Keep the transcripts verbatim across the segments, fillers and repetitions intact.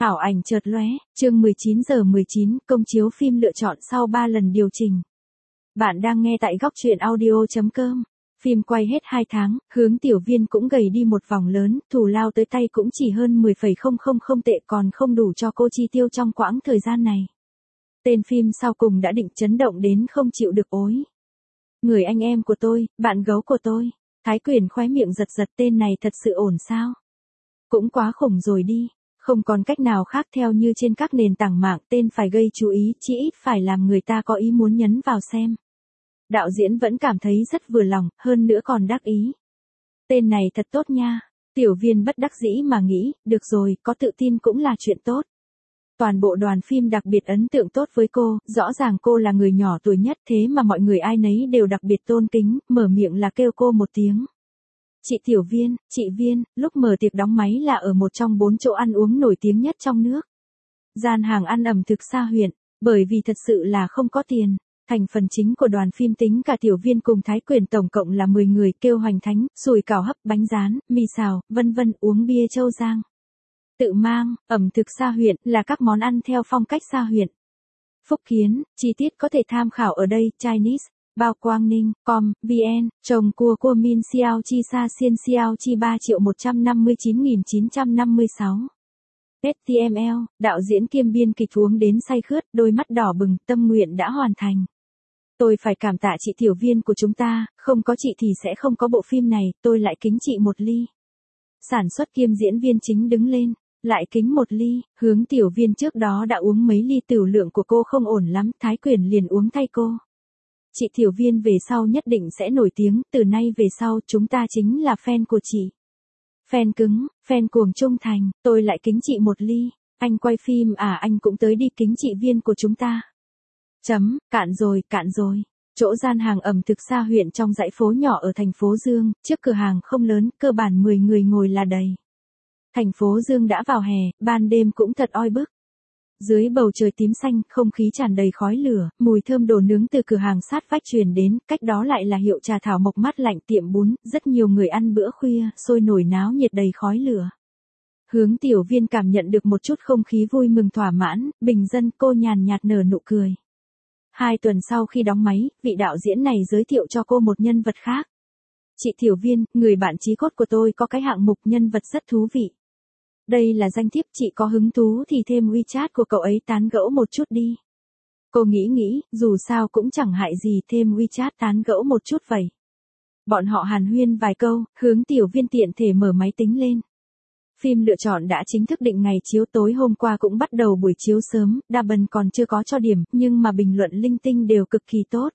Ảo ảnh chợt lóe, chương mười chín giờ mười chín, công chiếu phim lựa chọn sau ba lần điều chỉnh. Bạn đang nghe tại góc truyện audio chấm com. Phim quay hết hai tháng, Hướng Tiểu Viên cũng gầy đi một vòng lớn, thù lao tới tay cũng chỉ hơn mười phẩy không không không tệ, còn không đủ cho cô chi tiêu trong quãng thời gian này. Tên phim sau cùng đã định chấn động đến không chịu được ối. Người anh em của tôi, bạn gấu của tôi. Thái Quyền khóe miệng giật giật, tên này thật sự ổn sao? Cũng quá khủng rồi đi. Không còn cách nào khác, theo như trên các nền tảng mạng, tên phải gây chú ý, chỉ ít phải làm người ta có ý muốn nhấn vào xem. Đạo diễn vẫn cảm thấy rất vừa lòng, hơn nữa còn đắc ý. Tên này thật tốt nha. Tiểu Viên bất đắc dĩ mà nghĩ, được rồi, có tự tin cũng là chuyện tốt. Toàn bộ đoàn phim đặc biệt ấn tượng tốt với cô, rõ ràng cô là người nhỏ tuổi nhất, thế mà mọi người ai nấy đều đặc biệt tôn kính, mở miệng là kêu cô một tiếng. Chị Tiểu Viên, chị Viên, lúc mở tiệc đóng máy là ở một trong bốn chỗ ăn uống nổi tiếng nhất trong nước. Gian hàng ăn ẩm thực xa huyện, bởi vì thật sự là không có tiền. Thành phần chính của đoàn phim tính cả Tiểu Viên cùng Thái Quyền tổng cộng là mười người, kêu hoành thánh, sùi cảo hấp, bánh rán, mì xào, vân vân, uống bia Châu Giang. Tự mang, ẩm thực xa huyện là các món ăn theo phong cách xa huyện. Phúc Kiến, chi tiết có thể tham khảo ở đây, Chinese. Bao Quang Ninh, com, vn, chồng cua cua min xiao chi sa xiên xiao chi ba triệu một trăm năm mươi chín nghìn chín trăm năm mươi sáu. hát tê em lờ, đạo diễn kiêm biên kịch uống đến say khướt, đôi mắt đỏ bừng, tâm nguyện đã hoàn thành. Tôi phải cảm tạ chị Tiểu Viên của chúng ta, không có chị thì sẽ không có bộ phim này, tôi lại kính chị một ly. Sản xuất kiêm diễn viên chính đứng lên, lại kính một ly, Hướng Tiểu Viên trước đó đã uống mấy ly, tửu lượng của cô không ổn lắm, Thái Quyền liền uống thay cô. Chị Tiểu Viên về sau nhất định sẽ nổi tiếng, từ nay về sau chúng ta chính là fan của chị. Fan cứng, fan cuồng trung thành, tôi lại kính chị một ly, anh quay phim à, anh cũng tới đi, kính chị Viên của chúng ta. Chấm, cạn rồi, cạn rồi. Chỗ gian hàng ẩm thực xa huyện trong dãy phố nhỏ ở thành phố Dương, trước cửa hàng không lớn, cơ bản mười người ngồi là đầy. Thành phố Dương đã vào hè, ban đêm cũng thật oi bức. Dưới bầu trời tím xanh, không khí tràn đầy khói lửa, mùi thơm đồ nướng từ cửa hàng sát vách truyền đến, cách đó lại là hiệu trà thảo mộc mát lạnh, tiệm bún, rất nhiều người ăn bữa khuya, sôi nổi náo nhiệt đầy khói lửa. Hướng Tiểu Viên cảm nhận được một chút không khí vui mừng thỏa mãn, bình dân, cô nhàn nhạt nở nụ cười. Hai tuần sau khi đóng máy, vị đạo diễn này giới thiệu cho cô một nhân vật khác. Chị Tiểu Viên, người bạn chí cốt của tôi có cái hạng mục nhân vật rất thú vị. Đây là danh thiếp, chị có hứng thú thì thêm WeChat của cậu ấy tán gẫu một chút đi. Cô nghĩ nghĩ, dù sao cũng chẳng hại gì, thêm WeChat tán gẫu một chút vậy. Bọn họ hàn huyên vài câu, Hướng Tiểu Viên tiện thể mở máy tính lên. Phim lựa chọn đã chính thức định ngày chiếu, tối hôm qua cũng bắt đầu buổi chiếu sớm, đa bần còn chưa có cho điểm, nhưng mà bình luận linh tinh đều cực kỳ tốt.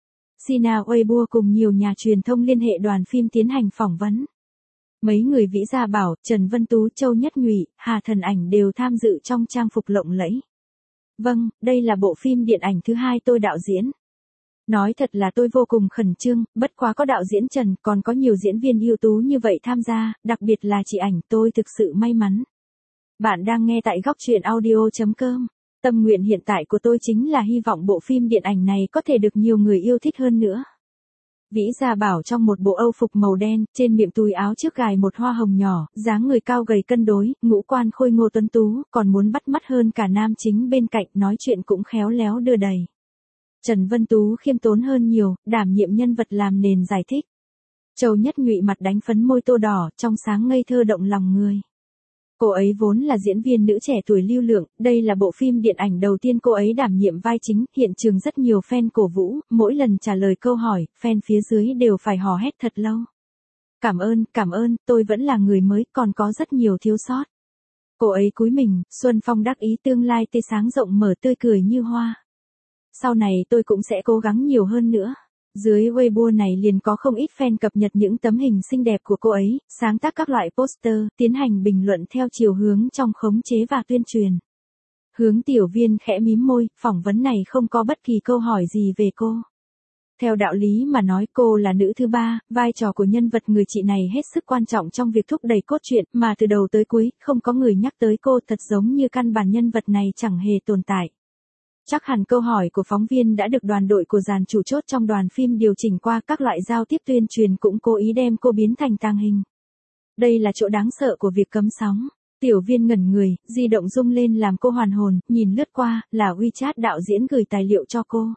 Sina Weibo cùng nhiều nhà truyền thông liên hệ đoàn phim tiến hành phỏng vấn. Mấy người Vĩ Gia Bảo, Trần Vân Tú, Châu Nhất Nhụy, Hà Thần Ảnh đều tham dự trong trang phục lộng lẫy. Vâng, đây là bộ phim điện ảnh thứ hai tôi đạo diễn. Nói thật là tôi vô cùng khẩn trương, bất quá có đạo diễn Trần, còn có nhiều diễn viên ưu tú như vậy tham gia, đặc biệt là chị Ảnh, tôi thực sự may mắn. Bạn đang nghe tại góc truyện audio chấm com. Tâm nguyện hiện tại của tôi chính là hy vọng bộ phim điện ảnh này có thể được nhiều người yêu thích hơn nữa. Vĩ Gia Bảo trong một bộ âu phục màu đen, trên miệng túi áo trước gài một hoa hồng nhỏ, dáng người cao gầy cân đối, ngũ quan khôi ngô tuấn tú, còn muốn bắt mắt hơn cả nam chính bên cạnh, nói chuyện cũng khéo léo đưa đẩy. Trần Vân Tú khiêm tốn hơn nhiều, đảm nhiệm nhân vật làm nền giải thích. Châu Nhất Nhụy mặt đánh phấn môi tô đỏ, trong sáng ngây thơ động lòng người. Cô ấy vốn là diễn viên nữ trẻ tuổi lưu lượng, đây là bộ phim điện ảnh đầu tiên cô ấy đảm nhiệm vai chính, hiện trường rất nhiều fan cổ vũ, mỗi lần trả lời câu hỏi, fan phía dưới đều phải hò hét thật lâu. Cảm ơn, cảm ơn, tôi vẫn là người mới, còn có rất nhiều thiếu sót. Cô ấy cúi mình, Xuân Phong đắc ý, tương lai tươi sáng rộng mở, tươi cười như hoa. Sau này tôi cũng sẽ cố gắng nhiều hơn nữa. Dưới Weibo này liền có không ít fan cập nhật những tấm hình xinh đẹp của cô ấy, sáng tác các loại poster, tiến hành bình luận theo chiều hướng trong khống chế và tuyên truyền. Hướng Tiểu Viên khẽ mím môi, phỏng vấn này không có bất kỳ câu hỏi gì về cô. Theo đạo lý mà nói, cô là nữ thứ ba, vai trò của nhân vật người chị này hết sức quan trọng trong việc thúc đẩy cốt truyện, mà từ đầu tới cuối, không có người nhắc tới cô, thật giống như căn bản nhân vật này chẳng hề tồn tại. Chắc hẳn câu hỏi của phóng viên đã được đoàn đội của dàn chủ chốt trong đoàn phim điều chỉnh qua, các loại giao tiếp tuyên truyền cũng cố ý đem cô biến thành tàng hình. Đây là chỗ đáng sợ của việc cấm sóng. Tiểu Viên ngẩn người, di động rung lên làm cô hoàn hồn, nhìn lướt qua, là WeChat đạo diễn gửi tài liệu cho cô.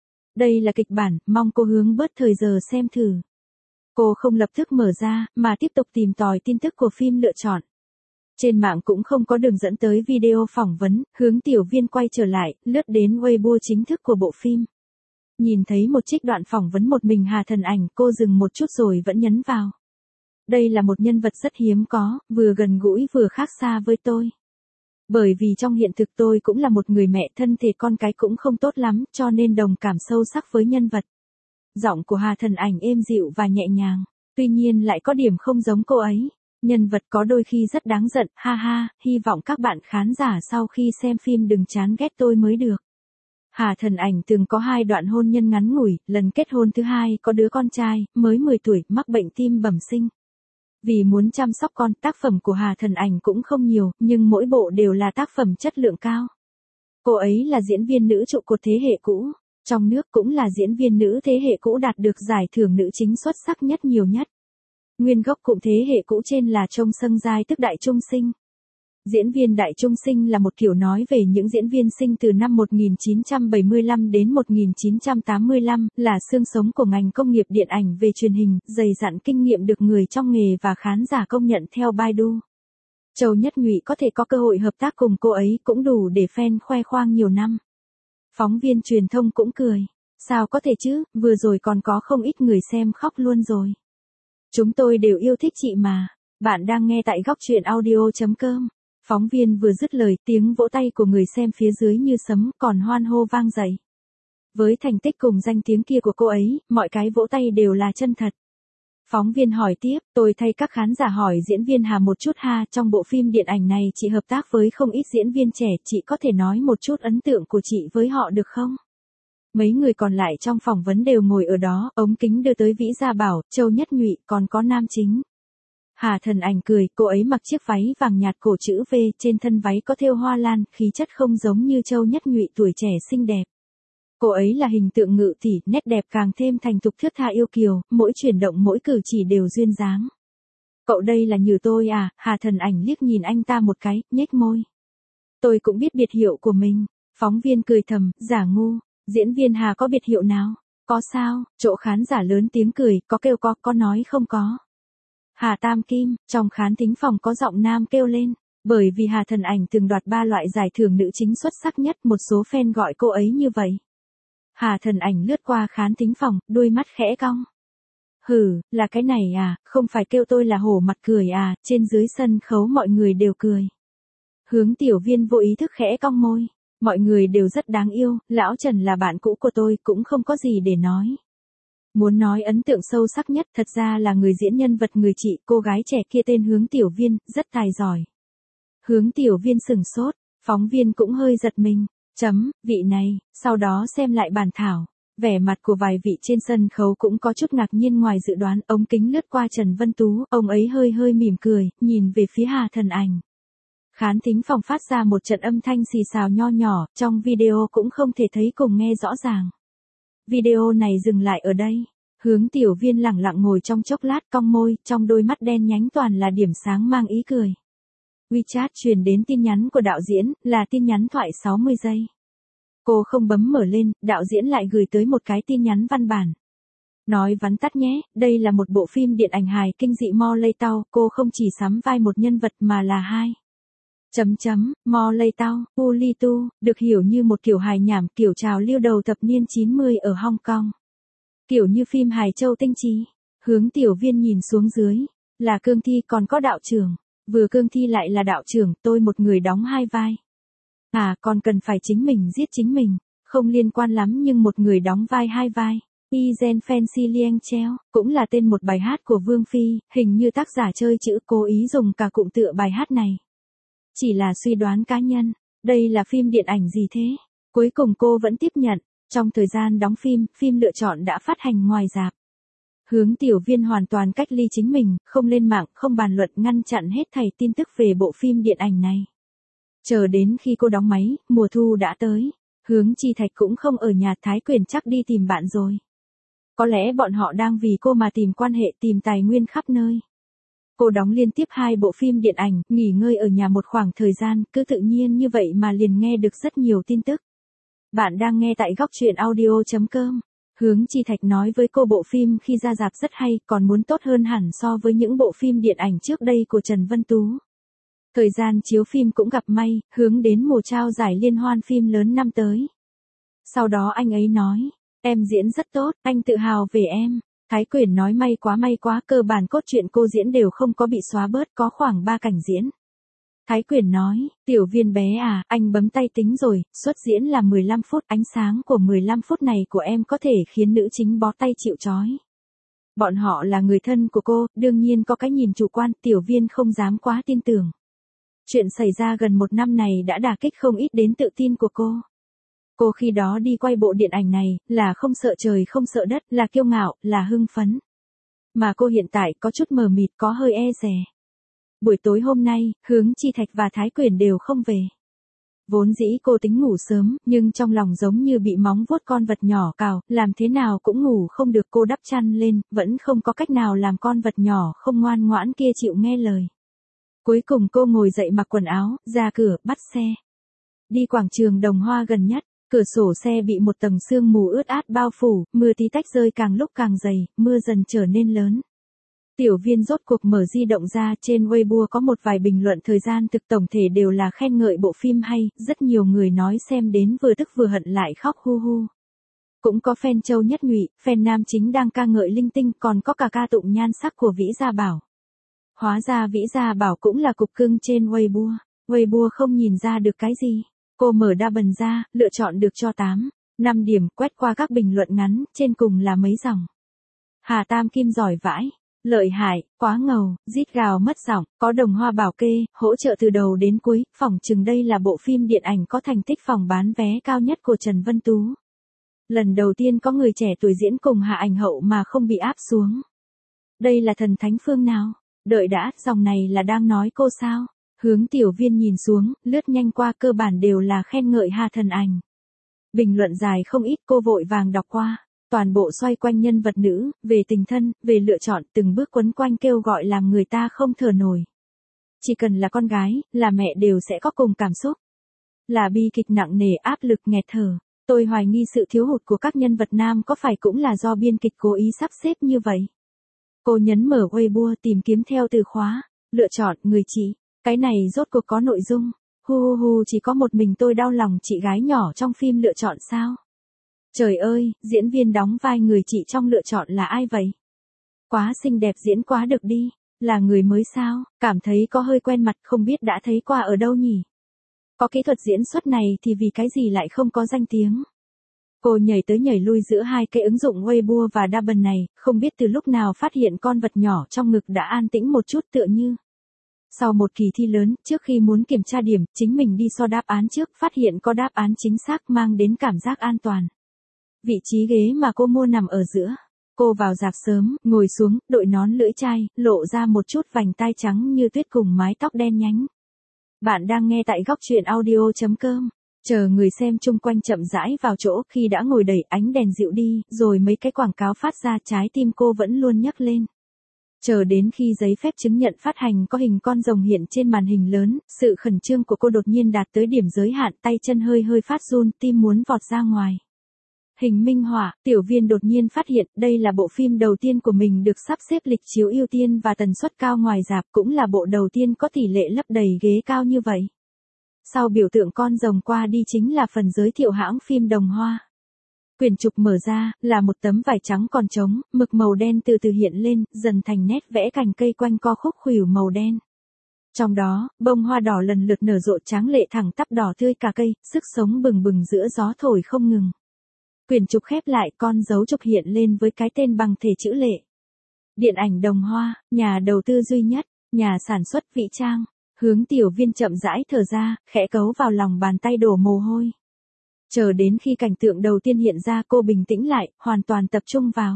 Đây là kịch bản, mong cô hướng bớt thời giờ xem thử. Cô không lập tức mở ra, mà tiếp tục tìm tòi tin tức của phim lựa chọn. Trên mạng cũng không có đường dẫn tới video phỏng vấn, hướng Tiểu Viên quay trở lại, lướt đến Weibo chính thức của bộ phim. Nhìn thấy một trích đoạn phỏng vấn một mình Hà Thần Ảnh, cô dừng một chút rồi vẫn nhấn vào. Đây là một nhân vật rất hiếm có, vừa gần gũi vừa khác xa với tôi. Bởi vì trong hiện thực tôi cũng là một người mẹ, thân thể con cái cũng không tốt lắm, cho nên đồng cảm sâu sắc với nhân vật. Giọng của Hà Thần Ảnh êm dịu và nhẹ nhàng, tuy nhiên lại có điểm không giống cô ấy. Nhân vật có đôi khi rất đáng giận, ha ha, hy vọng các bạn khán giả sau khi xem phim đừng chán ghét tôi mới được. Hà Thần Ảnh từng có hai đoạn hôn nhân ngắn ngủi, lần kết hôn thứ hai có đứa con trai, mới mười tuổi, mắc bệnh tim bẩm sinh. Vì muốn chăm sóc con, tác phẩm của Hà Thần Ảnh cũng không nhiều, nhưng mỗi bộ đều là tác phẩm chất lượng cao. Cô ấy là diễn viên nữ trụ cột thế hệ cũ, trong nước cũng là diễn viên nữ thế hệ cũ đạt được giải thưởng nữ chính xuất sắc nhất nhiều nhất. Nguyên gốc cụm thế hệ cũ trên là Trông Sâng Giai tức Đại Trung Sinh. Diễn viên Đại Trung Sinh là một kiểu nói về những diễn viên sinh từ năm một nghìn chín trăm bảy mươi lăm đến một nghìn chín trăm tám mươi lăm, là xương sống của ngành công nghiệp điện ảnh về truyền hình, dày dặn kinh nghiệm được người trong nghề và khán giả công nhận theo Baidu. Châu Nhất Nhụy có thể có cơ hội hợp tác cùng cô ấy cũng đủ để fan khoe khoang nhiều năm. Phóng viên truyền thông cũng cười. Sao có thể chứ, vừa rồi còn có không ít người xem khóc luôn rồi. Chúng tôi đều yêu thích chị mà. Bạn đang nghe tại góc truyện audio chấm com. Phóng viên vừa dứt lời, tiếng vỗ tay của người xem phía dưới như sấm, còn hoan hô vang dậy. Với thành tích cùng danh tiếng kia của cô ấy, mọi cái vỗ tay đều là chân thật. Phóng viên hỏi tiếp, tôi thay các khán giả hỏi diễn viên Hà một chút ha, trong bộ phim điện ảnh này chị hợp tác với không ít diễn viên trẻ, chị có thể nói một chút ấn tượng của chị với họ được không? Mấy người còn lại trong phỏng vấn đều ngồi ở đó, ống kính đưa tới Vĩ Gia Bảo, Châu Nhất Nhụy, còn có nam chính. Hà Thần Ảnh cười, cô ấy mặc chiếc váy vàng nhạt cổ chữ V, trên thân váy có thêu hoa lan, khí chất không giống như Châu Nhất Nhụy tuổi trẻ xinh đẹp. Cô ấy là hình tượng ngự tỷ, nét đẹp càng thêm thành thục thướt tha yêu kiều, mỗi chuyển động mỗi cử chỉ đều duyên dáng. Cậu đây là Nhử tôi à? Hà Thần Ảnh liếc nhìn anh ta một cái, nhếch môi. Tôi cũng biết biệt hiệu của mình. Phóng viên cười thầm, giả ngu. Diễn viên Hà có biệt hiệu nào? Có sao? Chỗ khán giả lớn tiếng cười, có kêu có, có nói không có. Hà Tam Kim, trong khán thính phòng có giọng nam kêu lên. Bởi vì Hà Thần Ảnh từng đoạt ba loại giải thưởng nữ chính xuất sắc nhất, một số fan gọi cô ấy như vậy. Hà Thần Ảnh lướt qua khán thính phòng, đôi mắt khẽ cong. Hừ, là cái này à, không phải kêu tôi là hổ mặt cười à, trên dưới sân khấu mọi người đều cười. Hướng Tiểu Viên vô ý thức khẽ cong môi. Mọi người đều rất đáng yêu, lão Trần là bạn cũ của tôi, cũng không có gì để nói. Muốn nói ấn tượng sâu sắc nhất thật ra là người diễn nhân vật người chị, cô gái trẻ kia tên Hướng Tiểu Viên, rất tài giỏi. Hướng Tiểu Viên sừng sốt, phóng viên cũng hơi giật mình. Chấm, vị này, sau đó xem lại bản thảo. Vẻ mặt của vài vị trên sân khấu cũng có chút ngạc nhiên ngoài dự đoán, ống kính lướt qua Trần Vân Tú, ông ấy hơi hơi mỉm cười, nhìn về phía Hà Thần Ảnh. Khán thính phòng phát ra một trận âm thanh xì xào nho nhỏ, trong video cũng không thể thấy cùng nghe rõ ràng. Video này dừng lại ở đây. Hướng Tiểu Viên lẳng lặng ngồi trong chốc lát cong môi, trong đôi mắt đen nhánh toàn là điểm sáng mang ý cười. WeChat truyền đến tin nhắn của đạo diễn, là tin nhắn thoại sáu mươi giây. Cô không bấm mở lên, đạo diễn lại gửi tới một cái tin nhắn văn bản. Nói vắn tắt nhé, đây là một bộ phim điện ảnh hài kinh dị Mo Lây Tao, cô không chỉ sắm vai một nhân vật mà là hai. Chấm chấm, Mo Lây Tao, U Li Tu, được hiểu như một kiểu hài nhảm, kiểu trào lưu đầu thập niên chín mươi ở Hong Kong. Kiểu như phim hài châu tinh trí. Hướng Tiểu Viên nhìn xuống dưới, là cương thi còn có đạo trưởng. Vừa cương thi lại là đạo trưởng, tôi một người đóng hai vai. À, còn cần phải chính mình giết chính mình, không liên quan lắm nhưng một người đóng vai hai vai. Izen Fancy Lieng Treo, cũng là tên một bài hát của Vương Phi, hình như tác giả chơi chữ cố ý dùng cả cụm tựa bài hát này. Chỉ là suy đoán cá nhân, đây là phim điện ảnh gì thế? Cuối cùng cô vẫn tiếp nhận, trong thời gian đóng phim, phim lựa chọn đã phát hành ngoài rạp. Hướng Tiểu Viên hoàn toàn cách ly chính mình, không lên mạng, không bàn luận, ngăn chặn hết thảy tin tức về bộ phim điện ảnh này. Chờ đến khi cô đóng máy, mùa thu đã tới. Hướng Chi Thạch cũng không ở nhà, Thái Quyền chắc đi tìm bạn rồi. Có lẽ bọn họ đang vì cô mà tìm quan hệ, tìm tài nguyên khắp nơi. Cô đóng liên tiếp hai bộ phim điện ảnh, nghỉ ngơi ở nhà một khoảng thời gian, cứ tự nhiên như vậy mà liền nghe được rất nhiều tin tức. Bạn đang nghe tại góc truyện audio chấm com. Hướng Chi Thạch nói với cô bộ phim khi ra rạp rất hay, còn muốn tốt hơn hẳn so với những bộ phim điện ảnh trước đây của Trần Vân Tú. Thời gian chiếu phim cũng gặp may, hướng đến mùa trao giải liên hoan phim lớn năm tới. Sau đó anh ấy nói, em diễn rất tốt, anh tự hào về em. Thái Quyển nói may quá may quá, cơ bản cốt truyện cô diễn đều không có bị xóa bớt, có khoảng ba cảnh diễn. Thái Quyển nói, Tiểu Viên bé à, anh bấm tay tính rồi, suất diễn là mười lăm phút, ánh sáng của mười lăm phút này của em có thể khiến nữ chính bó tay chịu trói. Bọn họ là người thân của cô, đương nhiên có cái nhìn chủ quan, Tiểu Viên không dám quá tin tưởng. Chuyện xảy ra gần một năm này đã đả kích không ít đến tự tin của cô. Cô khi đó đi quay bộ điện ảnh này, là không sợ trời không sợ đất, là kiêu ngạo, là hưng phấn. Mà cô hiện tại có chút mờ mịt, có hơi e dè. Buổi tối hôm nay, Hướng Chi Thạch và Thái Quyển đều không về. Vốn dĩ cô tính ngủ sớm, nhưng trong lòng giống như bị móng vuốt con vật nhỏ cào, làm thế nào cũng ngủ không được, cô đắp chăn lên, vẫn không có cách nào làm con vật nhỏ không ngoan ngoãn kia chịu nghe lời. Cuối cùng cô ngồi dậy mặc quần áo, ra cửa, bắt xe. Đi quảng trường Đồng Hoa gần nhất, cửa sổ xe bị một tầng sương mù ướt át bao phủ, mưa tí tách rơi càng lúc càng dày, mưa dần trở nên lớn. Tiểu Viên rốt cuộc mở di động ra, trên Weibo có một vài bình luận thời gian thực tổng thể đều là khen ngợi bộ phim hay, rất nhiều người nói xem đến vừa tức vừa hận lại khóc hu hu. Cũng có fan Châu Nhất Nhụy, fan nam chính đang ca ngợi linh tinh, còn có cả ca tụng nhan sắc của Vĩ Gia Bảo. Hóa ra Vĩ Gia Bảo cũng là cục cưng trên Weibo. Weibo không nhìn ra được cái gì. Cô mở đa bần ra, lựa chọn được cho tám, năm điểm, quét qua các bình luận ngắn, trên cùng là mấy dòng. Hà Tam Kim giỏi vãi, lợi hại, quá ngầu, rít gào mất giọng, có Đồng Hoa bảo kê, hỗ trợ từ đầu đến cuối, phỏng chừng đây là bộ phim điện ảnh có thành tích phòng bán vé cao nhất của Trần Vân Tú. Lần đầu tiên có người trẻ tuổi diễn cùng Hạ Ảnh Hậu mà không bị áp xuống. Đây là thần thánh phương nào? Đợi đã, dòng này là đang nói cô sao? Hướng Tiểu Viên nhìn xuống, lướt nhanh qua, cơ bản đều là khen ngợi Hà Thần Ảnh. Bình luận dài không ít, cô vội vàng đọc qua. Toàn bộ xoay quanh nhân vật nữ, về tình thân, về lựa chọn, từng bước quấn quanh kêu gọi làm người ta không thở nổi. Chỉ cần là con gái, là mẹ đều sẽ có cùng cảm xúc. Là bi kịch nặng nề, áp lực nghẹt thở. Tôi hoài nghi sự thiếu hụt của các nhân vật nam có phải cũng là do biên kịch cố ý sắp xếp như vậy. Cô nhấn mở Weibo tìm kiếm theo từ khóa, lựa chọn, người chị. Cái này rốt cuộc có nội dung. Hu hu hu, chỉ có một mình tôi đau lòng chị gái nhỏ trong phim lựa chọn sao? Trời ơi, diễn viên đóng vai người chị trong lựa chọn là ai vậy? Quá xinh đẹp, diễn quá được đi. Là người mới sao? Cảm thấy có hơi quen mặt, không biết đã thấy qua ở đâu nhỉ? Có kỹ thuật diễn xuất này thì vì cái gì lại không có danh tiếng? Cô nhảy tới nhảy lui giữa hai cái ứng dụng Weibo và Double này, không biết từ lúc nào phát hiện con vật nhỏ trong ngực đã an tĩnh một chút, tựa như. Sau một kỳ thi lớn, trước khi muốn kiểm tra điểm, chính mình đi so đáp án trước, phát hiện có đáp án chính xác mang đến cảm giác an toàn. Vị trí ghế mà cô mua nằm ở giữa. Cô vào rạp sớm, ngồi xuống, đội nón lưỡi chai, lộ ra một chút vành tai trắng như tuyết cùng mái tóc đen nhánh. Bạn đang nghe tại góc truyện audio chấm com. Chờ người xem chung quanh chậm rãi vào chỗ, khi đã ngồi đẩy, ánh đèn dịu đi, rồi mấy cái quảng cáo phát ra, trái tim cô vẫn luôn nhấc lên. Chờ đến khi giấy phép chứng nhận phát hành có hình con rồng hiện trên màn hình lớn, sự khẩn trương của cô đột nhiên đạt tới điểm giới hạn, tay chân hơi hơi phát run, tim muốn vọt ra ngoài. Hình minh họa, Tiểu Viên đột nhiên phát hiện đây là bộ phim đầu tiên của mình được sắp xếp lịch chiếu ưu tiên và tần suất cao ngoài rạp, cũng là bộ đầu tiên có tỷ lệ lấp đầy ghế cao như vậy. Sau biểu tượng con rồng qua đi chính là phần giới thiệu hãng phim Đồng Hoa. Quyển trục mở ra, là một tấm vải trắng còn trống, mực màu đen từ từ hiện lên, dần thành nét vẽ cành cây quanh co khúc khuỷu màu đen. Trong đó, bông hoa đỏ lần lượt nở rộ tráng lệ thẳng tắp đỏ tươi cả cây, sức sống bừng bừng giữa gió thổi không ngừng. Quyển trục khép lại, con dấu trục hiện lên với cái tên bằng thể chữ lệ. Điện ảnh Đồng Hoa, nhà đầu tư duy nhất, nhà sản xuất Vĩ Trang. Hướng Tiểu Viên chậm rãi thở ra, khẽ cấu vào lòng bàn tay đổ mồ hôi. Chờ đến khi cảnh tượng đầu tiên hiện ra, cô bình tĩnh lại, hoàn toàn tập trung vào.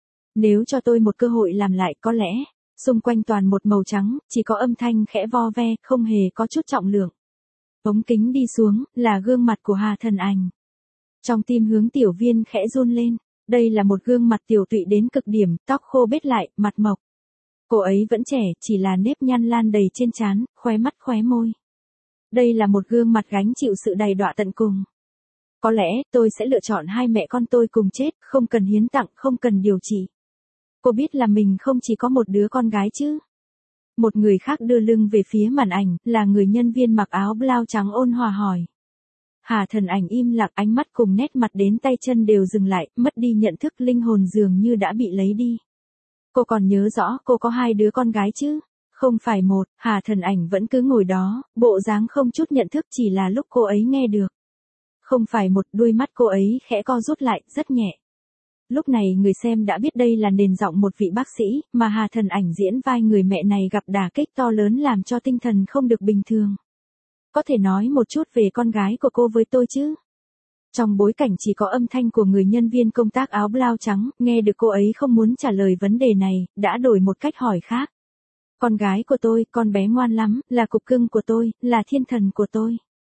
Nếu cho tôi một cơ hội làm lại có lẽ, xung quanh toàn một màu trắng, chỉ có âm thanh khẽ vo ve, không hề có chút trọng lượng. Ống kính đi xuống, là gương mặt của Hà Thần Ảnh. Trong tim Hướng Tiểu Viên khẽ run lên, đây là một gương mặt tiểu tụy đến cực điểm, tóc khô bết lại, mặt mộc. Cô ấy vẫn trẻ, chỉ là nếp nhăn lan đầy trên trán, khóe mắt khóe môi. Đây là một gương mặt gánh chịu sự đầy đọa tận cùng. Có lẽ, tôi sẽ lựa chọn hai mẹ con tôi cùng chết, không cần hiến tặng, không cần điều trị. Cô biết là mình không chỉ có một đứa con gái chứ. Một người khác đưa lưng về phía màn ảnh, là người nhân viên mặc áo blau trắng ôn hòa hỏi. Hà Thần Ảnh im lặng, ánh mắt cùng nét mặt đến tay chân đều dừng lại, mất đi nhận thức, linh hồn dường như đã bị lấy đi. Cô còn nhớ rõ cô có hai đứa con gái chứ? Không phải một. Hà Thần Ảnh vẫn cứ ngồi đó, bộ dáng không chút nhận thức, chỉ là lúc cô ấy nghe được. Không phải một. Đuôi mắt cô ấy khẽ co rút lại, rất nhẹ. Lúc này người xem đã biết đây là nền giọng một vị bác sĩ, mà Hà Thần Ảnh diễn vai người mẹ này gặp đả kích to lớn làm cho tinh thần không được bình thường. Có thể nói một chút về con gái của cô với tôi chứ? Trong bối cảnh chỉ có âm thanh của người nhân viên công tác áo blau trắng, nghe được cô ấy không muốn trả lời vấn đề này, đã đổi một cách hỏi khác. Con gái của tôi, con bé ngoan lắm, là cục cưng của tôi, là thiên thần của tôi.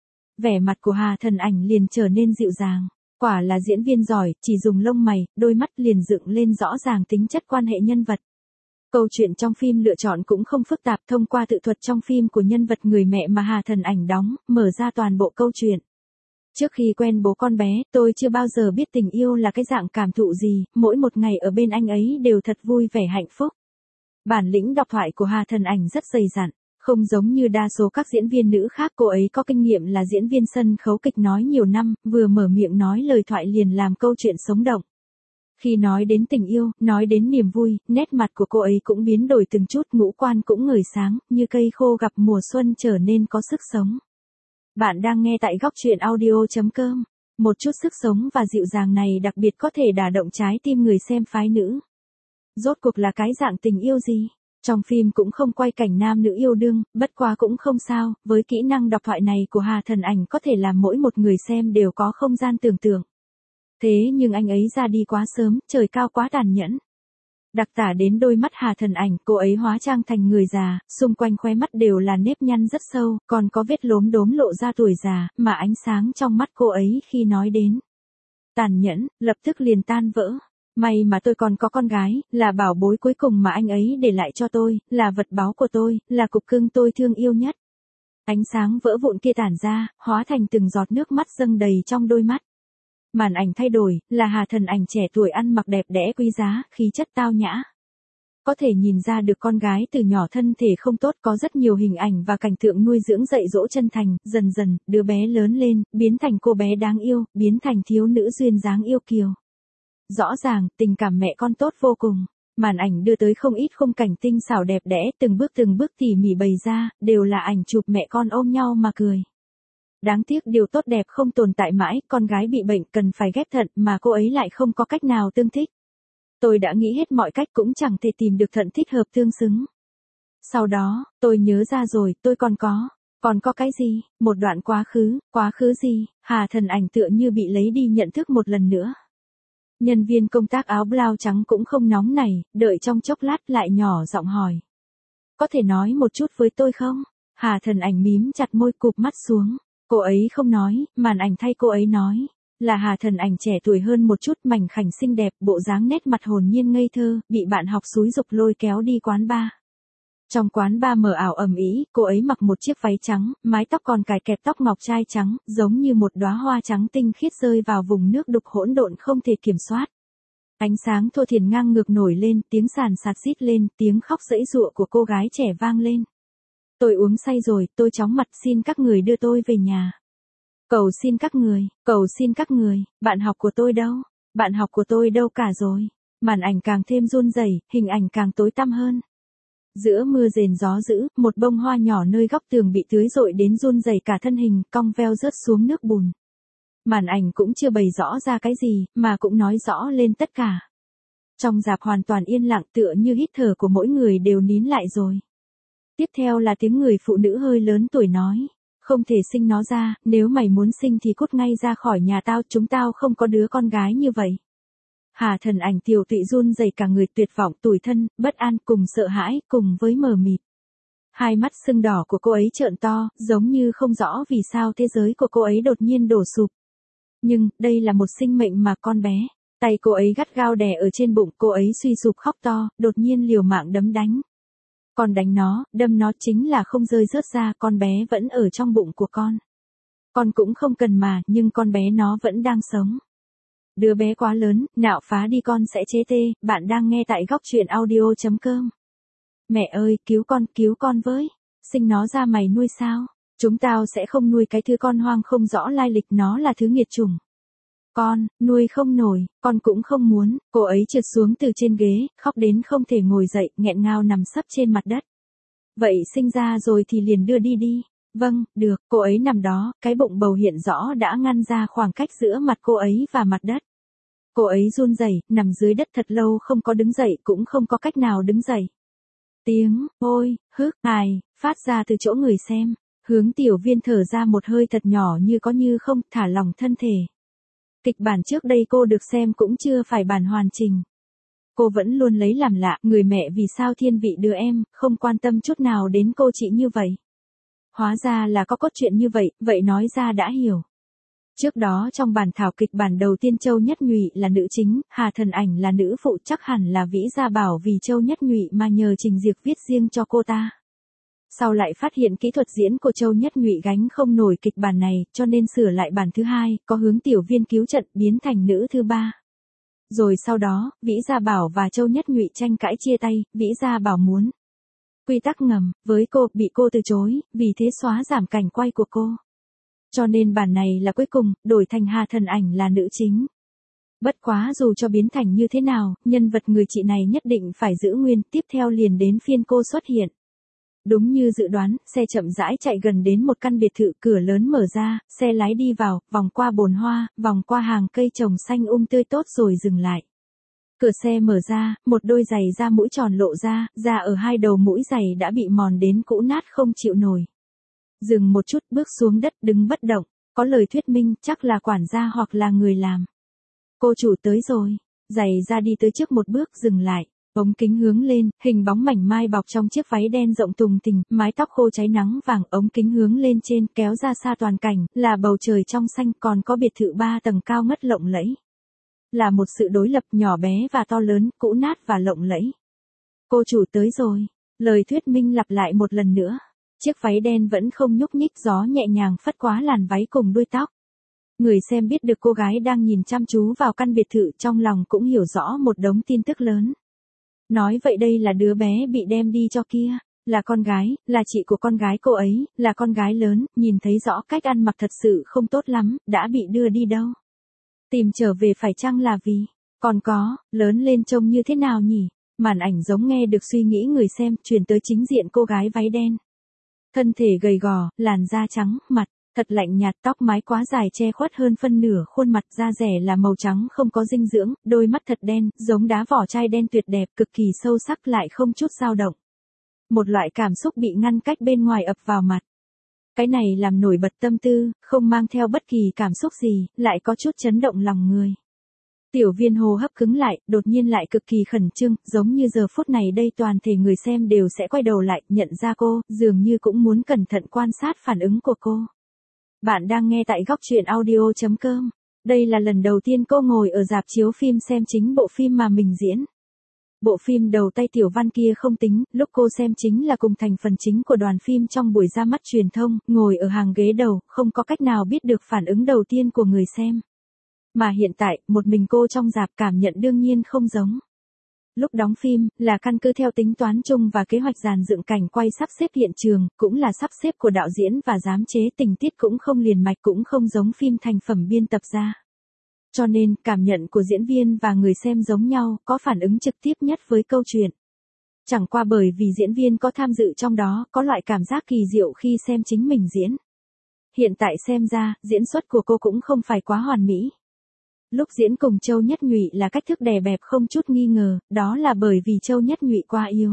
Vẻ mặt của Hà Thần Ảnh liền trở nên dịu dàng. Quả là diễn viên giỏi, chỉ dùng lông mày, đôi mắt liền dựng lên rõ ràng tính chất quan hệ nhân vật. Câu chuyện trong phim lựa chọn cũng không phức tạp, thông qua tự thuật trong phim của nhân vật người mẹ mà Hà Thần Ảnh đóng, mở ra toàn bộ câu chuyện. Trước khi quen bố con bé, tôi chưa bao giờ biết tình yêu là cái dạng cảm thụ gì, mỗi một ngày ở bên anh ấy đều thật vui vẻ hạnh phúc. Bản lĩnh đọc thoại của Hà Thần Ảnh rất dày dặn, không giống như đa số các diễn viên nữ khác, cô ấy có kinh nghiệm là diễn viên sân khấu kịch nói nhiều năm, vừa mở miệng nói lời thoại liền làm câu chuyện sống động. Khi nói đến tình yêu, nói đến niềm vui, nét mặt của cô ấy cũng biến đổi từng chút, ngũ quan cũng ngời sáng, như cây khô gặp mùa xuân trở nên có sức sống. Bạn đang nghe tại góc truyện audio chấm com. Một chút sức sống và dịu dàng này đặc biệt có thể đả động trái tim người xem phái nữ. Rốt cuộc là cái dạng tình yêu gì? Trong phim cũng không quay cảnh nam nữ yêu đương, bất quá cũng không sao, với kỹ năng đọc thoại này của Hà Thần Ảnh có thể làm mỗi một người xem đều có không gian tưởng tượng. Thế nhưng anh ấy ra đi quá sớm, trời cao quá tàn nhẫn. Đặc tả đến đôi mắt Hà Thần Ảnh, cô ấy hóa trang thành người già, xung quanh khóe mắt đều là nếp nhăn rất sâu, còn có vết lốm đốm lộ ra tuổi già, mà ánh sáng trong mắt cô ấy khi nói đến tàn nhẫn, lập tức liền tan vỡ. May mà tôi còn có con gái, là bảo bối cuối cùng mà anh ấy để lại cho tôi, là vật báu của tôi, là cục cưng tôi thương yêu nhất. Ánh sáng vỡ vụn kia tản ra, hóa thành từng giọt nước mắt dâng đầy trong đôi mắt. Màn ảnh thay đổi, là Hà Thần Ảnh trẻ tuổi ăn mặc đẹp đẽ quý giá, khí chất tao nhã. Có thể nhìn ra được con gái từ nhỏ thân thể không tốt, có rất nhiều hình ảnh và cảnh tượng nuôi dưỡng dạy dỗ chân thành, dần dần, đứa bé lớn lên, biến thành cô bé đáng yêu, biến thành thiếu nữ duyên dáng yêu kiều. Rõ ràng, tình cảm mẹ con tốt vô cùng. Màn ảnh đưa tới không ít khung cảnh tinh xảo đẹp đẽ, từng bước từng bước tỉ mỉ bày ra, đều là ảnh chụp mẹ con ôm nhau mà cười. Đáng tiếc điều tốt đẹp không tồn tại mãi, con gái bị bệnh cần phải ghép thận mà cô ấy lại không có cách nào tương thích. Tôi đã nghĩ hết mọi cách cũng chẳng thể tìm được thận thích hợp tương xứng. Sau đó, tôi nhớ ra rồi, tôi còn có. Còn có cái gì? Một đoạn quá khứ, quá khứ gì? Hà Thần Ảnh tựa như bị lấy đi nhận thức một lần nữa. Nhân viên công tác áo blau trắng cũng không nóng nảy, đợi trong chốc lát lại nhỏ giọng hỏi. Có thể nói một chút với tôi không? Hà Thần Ảnh mím chặt môi, cụp mắt xuống. Cô ấy không nói, màn ảnh thay cô ấy nói. Là Hà Thần Ảnh trẻ tuổi hơn một chút, mảnh khảnh xinh đẹp, bộ dáng nét mặt hồn nhiên ngây thơ, bị bạn học xúi giục lôi kéo đi quán bar. Trong quán bar mờ ảo ầm ĩ, cô ấy mặc một chiếc váy trắng, mái tóc còn cài kẹp tóc ngọc trai trắng, giống như một đóa hoa trắng tinh khiết rơi vào vùng nước đục hỗn độn không thể kiểm soát. Ánh sáng thô thiển ngang ngược nổi lên, tiếng sàn sạt rít lên, tiếng khóc giãy giụa của cô gái trẻ vang lên. Tôi uống say rồi, tôi chóng mặt, xin các người đưa tôi về nhà. Cầu xin các người, cầu xin các người, bạn học của tôi đâu? Bạn học của tôi đâu cả rồi? Màn ảnh càng thêm run rẩy, hình ảnh càng tối tăm hơn. Giữa mưa rền gió dữ, một bông hoa nhỏ nơi góc tường bị tưới rội đến run rẩy cả thân hình, cong veo rớt xuống nước bùn. Màn ảnh cũng chưa bày rõ ra cái gì, mà cũng nói rõ lên tất cả. Trong rạp hoàn toàn yên lặng, tựa như hít thở của mỗi người đều nín lại rồi. Tiếp theo là tiếng người phụ nữ hơi lớn tuổi nói. Không thể sinh nó ra, nếu mày muốn sinh thì cút ngay ra khỏi nhà tao, chúng tao không có đứa con gái như vậy. Hà Thần Ảnh tiểu tụy run rẩy cả người, tuyệt vọng, tủi thân, bất an, cùng sợ hãi, cùng với mờ mịt. Hai mắt sưng đỏ của cô ấy trợn to, giống như không rõ vì sao thế giới của cô ấy đột nhiên đổ sụp. Nhưng, đây là một sinh mệnh mà, con bé. Tay cô ấy gắt gao đè ở trên bụng, cô ấy suy sụp khóc to, đột nhiên liều mạng đấm đánh. Con đánh nó, đâm nó chính là không rơi rớt ra, con bé vẫn ở trong bụng của con. Con cũng không cần mà, nhưng con bé nó vẫn đang sống. Đứa bé quá lớn, nạo phá đi con sẽ chế tê, bạn đang nghe tại góc truyện audio.com. Mẹ ơi, cứu con, cứu con với. Sinh nó ra mày nuôi sao? Chúng tao sẽ không nuôi cái thứ con hoang không rõ lai lịch, nó là thứ nghiệt chủng. Con, nuôi không nổi, con cũng không muốn. Cô ấy trượt xuống từ trên ghế, khóc đến không thể ngồi dậy, nghẹn ngào nằm sấp trên mặt đất. Vậy sinh ra rồi thì liền đưa đi đi. Vâng, được, cô ấy nằm đó, cái bụng bầu hiện rõ đã ngăn ra khoảng cách giữa mặt cô ấy và mặt đất. Cô ấy run rẩy, nằm dưới đất thật lâu không có đứng dậy, cũng không có cách nào đứng dậy. Tiếng, ôi, hức, hài, phát ra từ chỗ người xem. Hướng Tiểu Viên thở ra một hơi thật nhỏ như có như không, thả lỏng thân thể. Kịch bản trước đây cô được xem cũng chưa phải bản hoàn chỉnh. Cô vẫn luôn lấy làm lạ, người mẹ vì sao thiên vị đứa em, không quan tâm chút nào đến cô chị như vậy. Hóa ra là có cốt truyện như vậy, vậy nói ra đã hiểu. Trước đó trong bản thảo kịch bản đầu tiên Châu Nhất Nhụy là nữ chính, Hà Thần Ảnh là nữ phụ, chắc hẳn là Vĩ Gia Bảo vì Châu Nhất Nhụy mà nhờ Trình Diệc viết riêng cho cô ta. Sau lại phát hiện kỹ thuật diễn của Châu Nhất Nhụy gánh không nổi kịch bản này, cho nên sửa lại bản thứ hai, có Hướng Tiểu Viên cứu trận biến thành nữ thứ ba. Rồi sau đó, Vĩ Gia Bảo và Châu Nhất Nhụy tranh cãi chia tay, Vĩ Gia Bảo muốn quy tắc ngầm với cô, bị cô từ chối, vì thế xóa giảm cảnh quay của cô. Cho nên bản này là cuối cùng, đổi thành Hà Thần Ảnh là nữ chính. Bất quá dù cho biến thành như thế nào, nhân vật người chị này nhất định phải giữ nguyên, tiếp theo liền đến phiên cô xuất hiện. Đúng như dự đoán, xe chậm rãi chạy gần đến một căn biệt thự, cửa lớn mở ra, xe lái đi vào, vòng qua bồn hoa, vòng qua hàng cây trồng xanh um tươi tốt rồi dừng lại. Cửa xe mở ra, một đôi giày da mũi tròn lộ ra, da ở hai đầu mũi giày đã bị mòn đến cũ nát không chịu nổi. Dừng một chút, bước xuống đất, đứng bất động, có lời thuyết minh, chắc là quản gia hoặc là người làm. Cô chủ tới rồi, giày da đi tới trước một bước, dừng lại. Ống kính hướng lên, hình bóng mảnh mai bọc trong chiếc váy đen rộng tùng tình, mái tóc khô cháy nắng vàng, ống kính hướng lên trên, kéo ra xa toàn cảnh, là bầu trời trong xanh, còn có biệt thự ba tầng cao ngất lộng lẫy. Là một sự đối lập nhỏ bé và to lớn, cũ nát và lộng lẫy. Cô chủ tới rồi, lời thuyết minh lặp lại một lần nữa. Chiếc váy đen vẫn không nhúc nhích, gió nhẹ nhàng phất qua làn váy cùng đuôi tóc. Người xem biết được cô gái đang nhìn chăm chú vào căn biệt thự, trong lòng cũng hiểu rõ một đống tin tức lớn. Nói vậy đây là đứa bé bị đem đi cho kia, là con gái, là chị của con gái cô ấy, là con gái lớn, nhìn thấy rõ cách ăn mặc thật sự không tốt lắm, đã bị đưa đi đâu. Tìm trở về phải chăng là vì, còn có, lớn lên trông như thế nào nhỉ? Màn ảnh giống nghe được suy nghĩ người xem, chuyển tới chính diện cô gái váy đen. Thân thể gầy gò, làn da trắng, mặt thật lạnh nhạt, tóc mái quá dài che khuất hơn phân nửa khuôn mặt, da rẻ là màu trắng không có dinh dưỡng, đôi mắt thật đen, giống đá vỏ chai đen tuyệt đẹp, cực kỳ sâu sắc lại không chút dao động. Một loại cảm xúc bị ngăn cách bên ngoài ập vào mặt. Cái này làm nổi bật tâm tư, không mang theo bất kỳ cảm xúc gì, lại có chút chấn động lòng người. Tiểu Viên hô hấp cứng lại, đột nhiên lại cực kỳ khẩn trương, giống như giờ phút này đây toàn thể người xem đều sẽ quay đầu lại, nhận ra cô, dường như cũng muốn cẩn thận quan sát phản ứng của cô. Bạn đang nghe tại góc truyện audio.com. Đây là lần đầu tiên cô ngồi ở rạp chiếu phim xem chính bộ phim mà mình diễn. Bộ phim đầu tay Tiểu Văn kia không tính, lúc cô xem chính là cùng thành phần chính của đoàn phim trong buổi ra mắt truyền thông, ngồi ở hàng ghế đầu, không có cách nào biết được phản ứng đầu tiên của người xem. Mà hiện tại, một mình cô trong rạp cảm nhận đương nhiên không giống. Lúc đóng phim, là căn cứ theo tính toán chung và kế hoạch dàn dựng cảnh quay sắp xếp hiện trường, cũng là sắp xếp của đạo diễn và giám chế, tình tiết cũng không liền mạch, cũng không giống phim thành phẩm biên tập ra. Cho nên, cảm nhận của diễn viên và người xem giống nhau, có phản ứng trực tiếp nhất với câu chuyện. Chẳng qua bởi vì diễn viên có tham dự trong đó, có loại cảm giác kỳ diệu khi xem chính mình diễn. Hiện tại xem ra, diễn xuất của cô cũng không phải quá hoàn mỹ. Lúc diễn cùng Châu Nhất Nhụy là cách thức đè bẹp không chút nghi ngờ, đó là bởi vì Châu Nhất Nhụy quá yếu.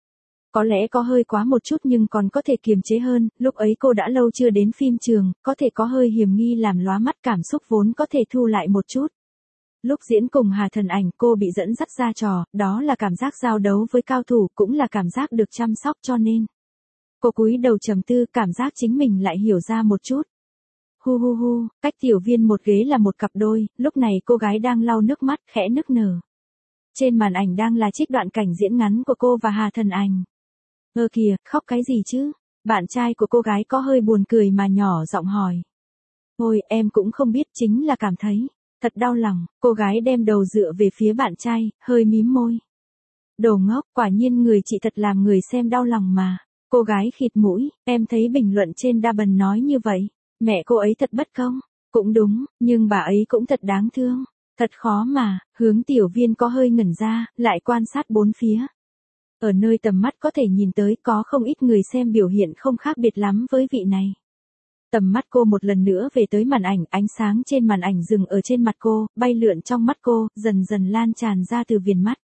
Có lẽ có hơi quá một chút nhưng còn có thể kiềm chế hơn, lúc ấy cô đã lâu chưa đến phim trường, có thể có hơi hiềm nghi làm lóa mắt cảm xúc vốn có thể thu lại một chút. Lúc diễn cùng Hà Thần Ảnh cô bị dẫn dắt ra trò, đó là cảm giác giao đấu với cao thủ, cũng là cảm giác được chăm sóc cho nên. Cô cúi đầu trầm tư, cảm giác chính mình lại hiểu ra một chút. Hu hu hu, cách Tiểu Viên một ghế là một cặp đôi, lúc này cô gái đang lau nước mắt, khẽ nức nở. Trên màn ảnh đang là trích đoạn cảnh diễn ngắn của cô và Hà Thần Ảnh. Ơ kìa, khóc cái gì chứ? Bạn trai của cô gái có hơi buồn cười mà nhỏ giọng hỏi. Ôi, em cũng không biết, chính là cảm thấy thật đau lòng. Cô gái đem đầu dựa về phía bạn trai, hơi mím môi. Đồ ngốc, quả nhiên người chị thật làm người xem đau lòng mà. Cô gái khịt mũi, em thấy bình luận trên đa bần nói như vậy. Mẹ cô ấy thật bất công. Cũng đúng, nhưng bà ấy cũng thật đáng thương. Thật khó mà. Hướng tiểu viên có hơi ngẩn ra, lại quan sát bốn phía. Ở nơi tầm mắt có thể nhìn tới có không ít người xem biểu hiện không khác biệt lắm với vị này. Tầm mắt cô một lần nữa về tới màn ảnh, ánh sáng trên màn ảnh dừng ở trên mặt cô, bay lượn trong mắt cô, dần dần lan tràn ra từ viền mắt.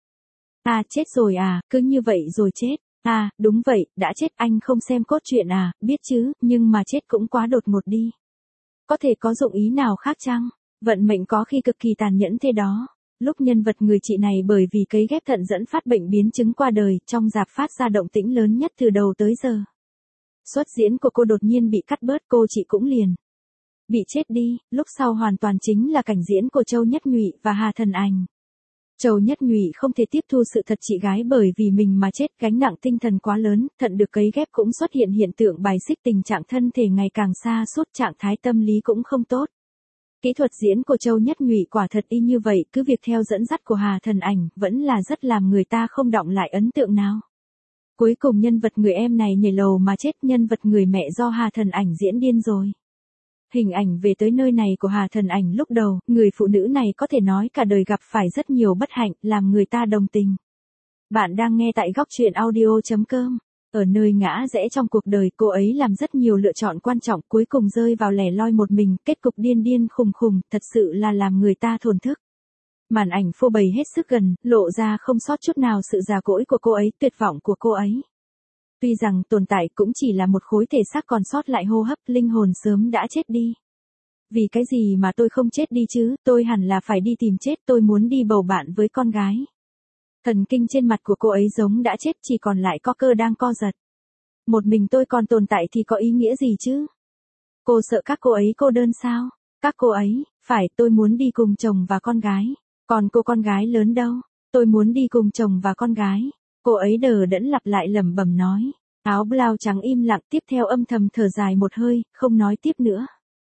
À chết rồi à, cứ như vậy rồi chết. À, đúng vậy, đã chết, anh không xem cốt truyện à, biết chứ, nhưng mà chết cũng quá đột ngột đi. Có thể có dụng ý nào khác chăng? Vận mệnh có khi cực kỳ tàn nhẫn thế đó. Lúc nhân vật người chị này bởi vì cấy ghép thận dẫn phát bệnh biến chứng qua đời, trong rạp phát ra động tĩnh lớn nhất từ đầu tới giờ. Xuất diễn của cô đột nhiên bị cắt bớt, cô chị cũng liền bị chết đi. Lúc sau hoàn toàn chính là cảnh diễn của Châu Nhất Nhụy và Hà Thần Ảnh. Châu Nhất Nhụy không thể tiếp thu sự thật chị gái bởi vì mình mà chết, gánh nặng tinh thần quá lớn, thận được cấy ghép cũng xuất hiện hiện tượng bài xích, tình trạng thân thể ngày càng sa sút, trạng thái tâm lý cũng không tốt. Kỹ thuật diễn của Châu Nhất Nhụy quả thật y như vậy, cứ việc theo dẫn dắt của Hà Thần Ảnh, vẫn là rất làm người ta không đọng lại ấn tượng nào. Cuối cùng nhân vật người em này nhảy lầu mà chết, nhân vật người mẹ do Hà Thần Ảnh diễn điên rồi. Hình ảnh về tới nơi này của Hà Thần Ảnh lúc đầu, người phụ nữ này có thể nói cả đời gặp phải rất nhiều bất hạnh, làm người ta đồng tình. Bạn đang nghe tại góc truyện audio chấm com. Ở nơi ngã rẽ trong cuộc đời, cô ấy làm rất nhiều lựa chọn quan trọng, cuối cùng rơi vào lẻ loi một mình, kết cục điên điên khùng khùng, thật sự là làm người ta thổn thức. Màn ảnh phô bày hết sức gần, lộ ra không sót chút nào sự già cỗi của cô ấy, tuyệt vọng của cô ấy. Tuy rằng tồn tại cũng chỉ là một khối thể xác còn sót lại hô hấp, linh hồn sớm đã chết đi. Vì cái gì mà tôi không chết đi chứ, tôi hẳn là phải đi tìm chết, tôi muốn đi bầu bạn với con gái. Thần kinh trên mặt của cô ấy giống đã chết, chỉ còn lại có cơ đang co giật. Một mình tôi còn tồn tại thì có ý nghĩa gì chứ? Cô sợ các cô ấy cô đơn sao? Các cô ấy, phải, tôi muốn đi cùng chồng và con gái. Còn cô con gái lớn đâu? Tôi muốn đi cùng chồng và con gái. Cô ấy đờ đẫn lặp lại lẩm bẩm nói. Áo blau trắng im lặng, tiếp theo âm thầm thở dài một hơi, không nói tiếp nữa.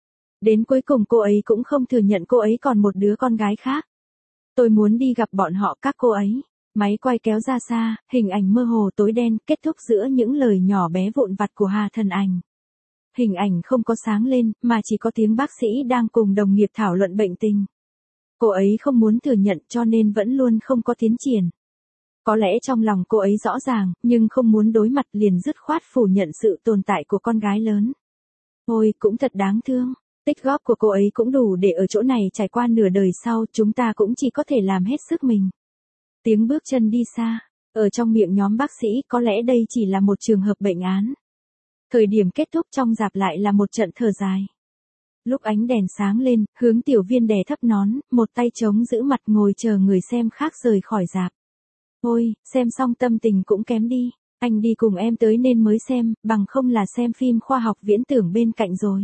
Đến cuối cùng cô ấy cũng không thừa nhận cô ấy còn một đứa con gái khác. Tôi muốn đi gặp bọn họ, các cô ấy. Máy quay kéo ra xa, hình ảnh mơ hồ tối đen, kết thúc giữa những lời nhỏ bé vụn vặt của Hà Thần Ảnh. Hình ảnh không có sáng lên, mà chỉ có tiếng bác sĩ đang cùng đồng nghiệp thảo luận bệnh tình. Cô ấy không muốn thừa nhận cho nên vẫn luôn không có tiến triển. Có lẽ trong lòng cô ấy rõ ràng, nhưng không muốn đối mặt, liền dứt khoát phủ nhận sự tồn tại của con gái lớn. Ôi, cũng thật đáng thương. Tích góp của cô ấy cũng đủ để ở chỗ này trải qua nửa đời sau, chúng ta cũng chỉ có thể làm hết sức mình. Tiếng bước chân đi xa. Ở trong miệng nhóm bác sĩ, có lẽ đây chỉ là một trường hợp bệnh án. Thời điểm kết thúc trong rạp lại là một trận thở dài. Lúc ánh đèn sáng lên, Hướng Tiểu Viên đè thấp nón, một tay chống giữ mặt ngồi chờ người xem khác rời khỏi rạp. Ôi, xem xong tâm tình cũng kém đi. Anh đi cùng em tới nên mới xem, bằng không là xem phim khoa học viễn tưởng bên cạnh rồi.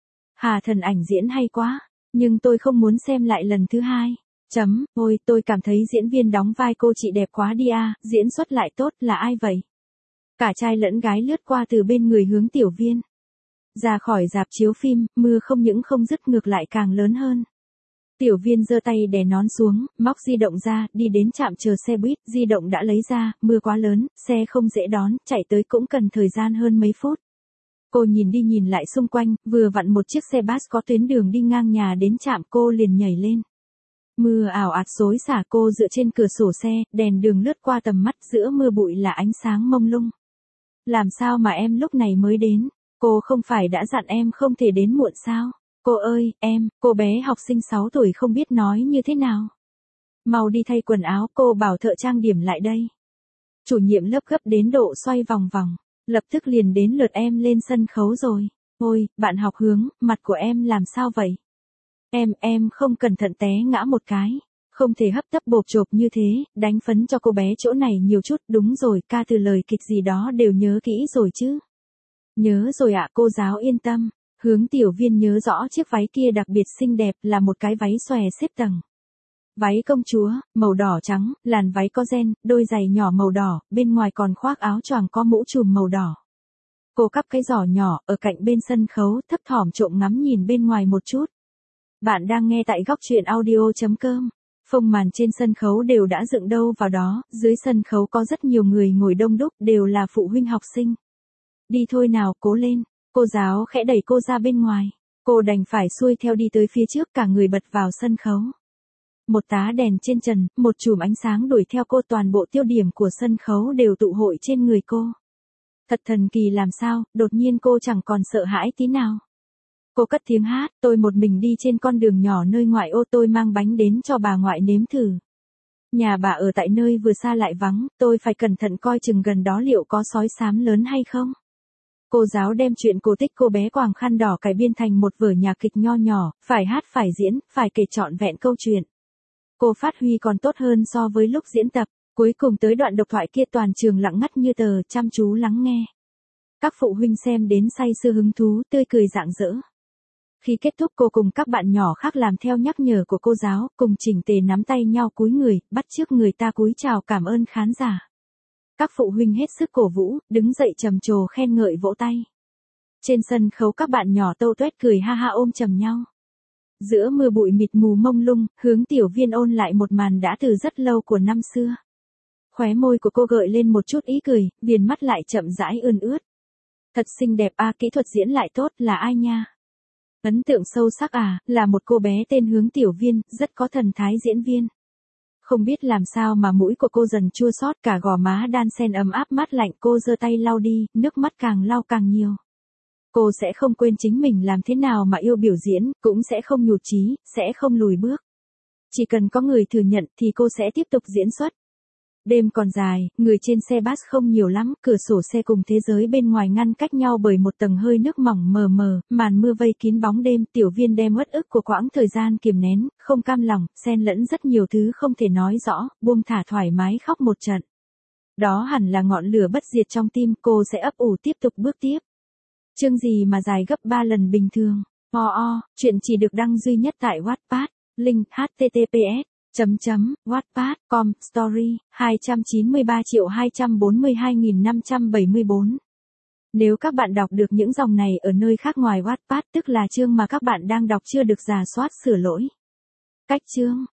Hà Thần Ảnh diễn hay quá, nhưng tôi không muốn xem lại lần thứ hai. Chấm, ôi, tôi cảm thấy diễn viên đóng vai cô chị đẹp quá đi à, diễn xuất lại tốt, là ai vậy? Cả trai lẫn gái lướt qua từ bên người Hướng Tiểu Viên. Ra khỏi rạp chiếu phim, mưa không những không dứt ngược lại càng lớn hơn. Tiểu Viên giơ tay đè nón xuống, móc di động ra, đi đến trạm chờ xe buýt, di động đã lấy ra, mưa quá lớn, xe không dễ đón, chạy tới cũng cần thời gian hơn mấy phút. Cô nhìn đi nhìn lại xung quanh, vừa vặn một chiếc xe bus có tuyến đường đi ngang nhà đến trạm, cô liền nhảy lên. Mưa ảo ạt xối xả, cô dựa trên cửa sổ xe, đèn đường lướt qua tầm mắt, giữa mưa bụi là ánh sáng mông lung. Làm sao mà em lúc này mới đến? Cô không phải đã dặn em không thể đến muộn sao? Cô ơi, em, cô bé học sinh sáu tuổi không biết nói như thế nào. Mau đi thay quần áo, cô bảo thợ trang điểm lại đây. Chủ nhiệm lớp gấp đến độ xoay vòng vòng, lập tức liền đến lượt em lên sân khấu rồi. Ôi, bạn học Hướng, mặt của em làm sao vậy? Em, em không cẩn thận té ngã một cái. Không thể hấp tấp bộp chộp như thế, đánh phấn cho cô bé chỗ này nhiều chút, đúng rồi, ca từ lời kịch gì đó đều nhớ kỹ rồi chứ. Nhớ rồi ạ, cô giáo yên tâm. Hướng Tiểu Viên nhớ rõ chiếc váy kia đặc biệt xinh đẹp, là một cái váy xòe xếp tầng. Váy công chúa, màu đỏ trắng, làn váy có ren, đôi giày nhỏ màu đỏ, bên ngoài còn khoác áo choàng có mũ trùm màu đỏ. Cô cắp cái giỏ nhỏ, ở cạnh bên sân khấu, thấp thỏm trộm ngắm nhìn bên ngoài một chút. Bạn đang nghe tại góc truyện audio.com. Phông màn trên sân khấu đều đã dựng đâu vào đó, dưới sân khấu có rất nhiều người ngồi đông đúc, đều là phụ huynh học sinh. Đi thôi nào, cố lên. Cô giáo khẽ đẩy cô ra bên ngoài. Cô đành phải xuôi theo đi tới phía trước, cả người bật vào sân khấu. Một tá đèn trên trần, một chùm ánh sáng đuổi theo cô, toàn bộ tiêu điểm của sân khấu đều tụ hội trên người cô. Thật thần kỳ làm sao, đột nhiên cô chẳng còn sợ hãi tí nào. Cô cất tiếng hát, tôi một mình đi trên con đường nhỏ nơi ngoại ô, tôi mang bánh đến cho bà ngoại nếm thử. Nhà bà ở tại nơi vừa xa lại vắng, tôi phải cẩn thận coi chừng gần đó liệu có sói xám lớn hay không. Cô giáo đem chuyện cổ tích cô bé quàng khăn đỏ cải biên thành một vở nhạc kịch nho nhỏ, phải hát phải diễn, phải kể trọn vẹn câu chuyện. Cô phát huy còn tốt hơn so với lúc diễn tập, cuối cùng tới đoạn độc thoại kia toàn trường lặng ngắt như tờ, chăm chú lắng nghe. Các phụ huynh xem đến say sưa hứng thú, tươi cười rạng rỡ. Khi kết thúc cô cùng các bạn nhỏ khác làm theo nhắc nhở của cô giáo, cùng chỉnh tề nắm tay nhau cúi người, bắt chước người ta cúi chào cảm ơn khán giả. Các phụ huynh hết sức cổ vũ, đứng dậy trầm trồ khen ngợi vỗ tay. Trên sân khấu các bạn nhỏ tâu tuét cười ha ha ôm chầm nhau. Giữa mưa bụi mịt mù mông lung, Hướng Tiểu Viên ôn lại một màn đã từ rất lâu của năm xưa. Khóe môi của cô gợi lên một chút ý cười, viền mắt lại chậm rãi ươn ướt. Thật xinh đẹp a, kỹ thuật diễn lại tốt, là ai nha? Ấn tượng sâu sắc à, là một cô bé tên Hướng Tiểu Viên, rất có thần thái diễn viên. Không biết làm sao mà mũi của cô dần chua xót, cả gò má đan xen ấm áp mát lạnh, cô giơ tay lau đi, nước mắt càng lau càng nhiều. Cô sẽ không quên chính mình làm thế nào mà yêu biểu diễn, cũng sẽ không nhụt chí, sẽ không lùi bước. Chỉ cần có người thừa nhận thì cô sẽ tiếp tục diễn xuất. Đêm còn dài, người trên xe bus không nhiều lắm, cửa sổ xe cùng thế giới bên ngoài ngăn cách nhau bởi một tầng hơi nước mỏng mờ mờ, màn mưa vây kín bóng đêm. Tiểu Viên đem uất ức của quãng thời gian kiềm nén, không cam lòng, xen lẫn rất nhiều thứ không thể nói rõ, buông thả thoải mái khóc một trận. Đó hẳn là ngọn lửa bất diệt trong tim, cô sẽ ấp ủ tiếp tục bước tiếp. Chương gì mà dài gấp ba lần bình thường. O o, chuyện chỉ được đăng duy nhất tại Wattpad. Link https chấm chấm wattpad chấm com story hai trăm chín mươi ba triệu hai trăm bốn mươi hai nghìn năm trăm bảy mươi bốn. Nếu các bạn đọc được những dòng này ở nơi khác ngoài Wattpad, tức là chương mà các bạn đang đọc chưa được rà soát sửa lỗi. Cách chương